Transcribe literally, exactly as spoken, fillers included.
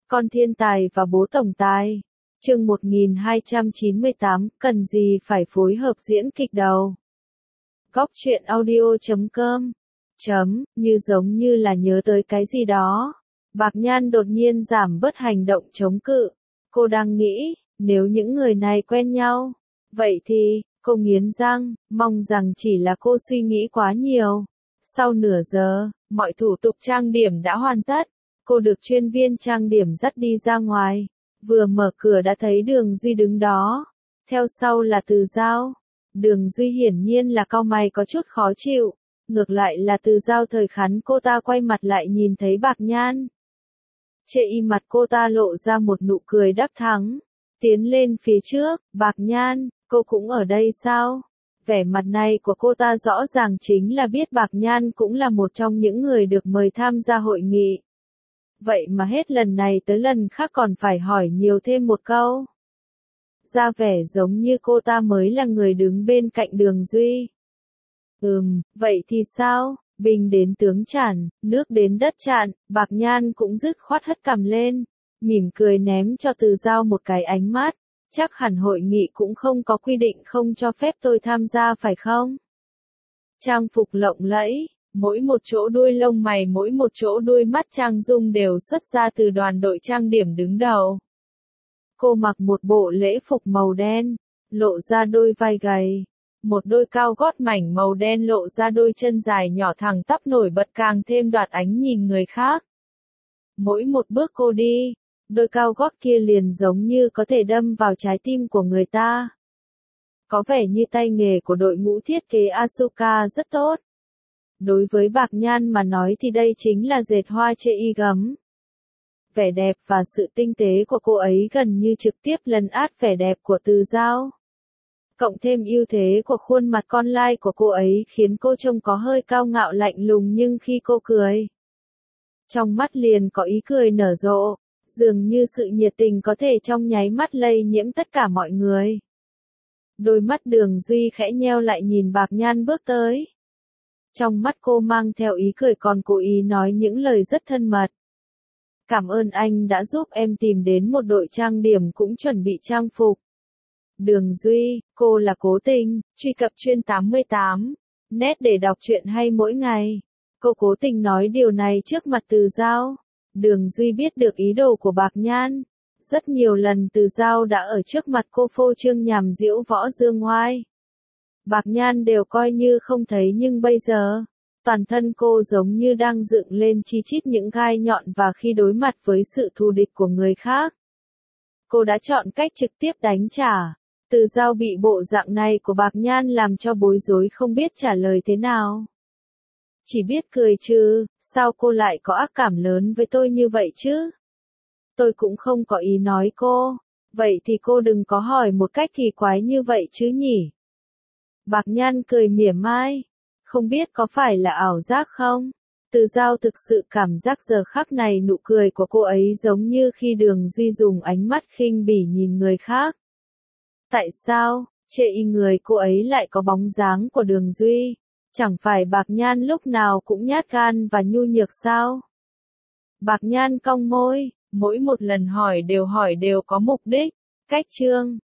Con thiên tài và bố tổng tài. Chương một nghìn hai trăm chín mươi tám, cần gì phải phối hợp diễn kịch đầu. Góc truyện audio chấm com. Chấm, như giống như là nhớ tới cái gì đó. Bạc Nhan đột nhiên giảm bớt hành động chống cự. Cô đang nghĩ, nếu những người này quen nhau, vậy thì, cô nghiến răng, mong rằng chỉ là cô suy nghĩ quá nhiều. Sau nửa giờ, mọi thủ tục trang điểm đã hoàn tất. Cô được chuyên viên trang điểm dắt đi ra ngoài. Vừa mở cửa đã thấy Đường Duy đứng đó. Theo sau là Từ Giao. Đường Duy hiển nhiên là cau mày có chút khó chịu. Ngược lại là Từ Giao thời khắc cô ta quay mặt lại nhìn thấy Bạc Nhan. Trên y mặt cô ta lộ ra một nụ cười đắc thắng. Tiến lên phía trước, Bạc Nhan, cô cũng ở đây sao? Vẻ mặt này của cô ta rõ ràng chính là biết Bạc Nhan cũng là một trong những người được mời tham gia hội nghị. Vậy mà hết lần này tới lần khác còn phải hỏi nhiều thêm một câu. Ra vẻ giống như cô ta mới là người đứng bên cạnh Đường Duy. Ừm, vậy thì sao? Binh đến tướng chản, nước đến đất chặn, Bạc Nhan cũng dứt khoát hất cằm lên, mỉm cười ném cho Từ Giao một cái ánh mắt. Chắc hẳn hội nghị cũng không có quy định không cho phép tôi tham gia phải không? Trang phục lộng lẫy, mỗi một chỗ đuôi lông mày mỗi một chỗ đuôi mắt trang dung đều xuất ra từ đoàn đội trang điểm đứng đầu. Cô mặc một bộ lễ phục màu đen, lộ ra đôi vai gầy. Một đôi cao gót mảnh màu đen lộ ra đôi chân dài nhỏ thẳng tắp nổi bật càng thêm đoạt ánh nhìn người khác. Mỗi một bước cô đi, đôi cao gót kia liền giống như có thể đâm vào trái tim của người ta. Có vẻ như tay nghề của đội ngũ thiết kế Asuka rất tốt. Đối với Bạc Nhan mà nói thì đây chính là dệt hoa chê y gấm. Vẻ đẹp và sự tinh tế của cô ấy gần như trực tiếp lấn át vẻ đẹp của Từ Giao. Cộng thêm ưu thế của khuôn mặt con lai của cô ấy khiến cô trông có hơi cao ngạo lạnh lùng nhưng khi cô cười, trong mắt liền có ý cười nở rộ, dường như sự nhiệt tình có thể trong nháy mắt lây nhiễm tất cả mọi người. Đôi mắt Đường Duy khẽ nheo lại nhìn Bạc Nhan bước tới. Trong mắt cô mang theo ý cười còn cố ý nói những lời rất thân mật. Cảm ơn anh đã giúp em tìm đến một đội trang điểm cũng chuẩn bị trang phục. Đường Duy, cô là Cố Tình, truy cập chuyên tám mươi tám, net để đọc truyện hay mỗi ngày. Cô cố tình nói điều này trước mặt Từ Giao. Đường Duy biết được ý đồ của Bạc Nhan. Rất nhiều lần Từ Giao đã ở trước mặt cô phô trương nhằm giễu võ dương oai. Bạc Nhan đều coi như không thấy nhưng bây giờ, toàn thân cô giống như đang dựng lên chi chít những gai nhọn và khi đối mặt với sự thù địch của người khác, cô đã chọn cách trực tiếp đánh trả. Từ Giao bị bộ dạng này của Bạc Nhan làm cho bối rối không biết trả lời thế nào. Chỉ biết cười chứ, sao cô lại có ác cảm lớn với tôi như vậy chứ? Tôi cũng không có ý nói cô, vậy thì cô đừng có hỏi một cách kỳ quái như vậy chứ nhỉ? Bạc Nhan cười mỉa mai, không biết có phải là ảo giác không? Từ Giao thực sự cảm giác giờ khắc này nụ cười của cô ấy giống như khi Đường Duy dùng ánh mắt khinh bỉ nhìn người khác. Tại sao, chê y người cô ấy lại có bóng dáng của Đường Duy? Chẳng phải Bạc Nhan lúc nào cũng nhát gan và nhu nhược sao? Bạc Nhan cong môi, mỗi một lần hỏi đều hỏi đều có mục đích. Cách chương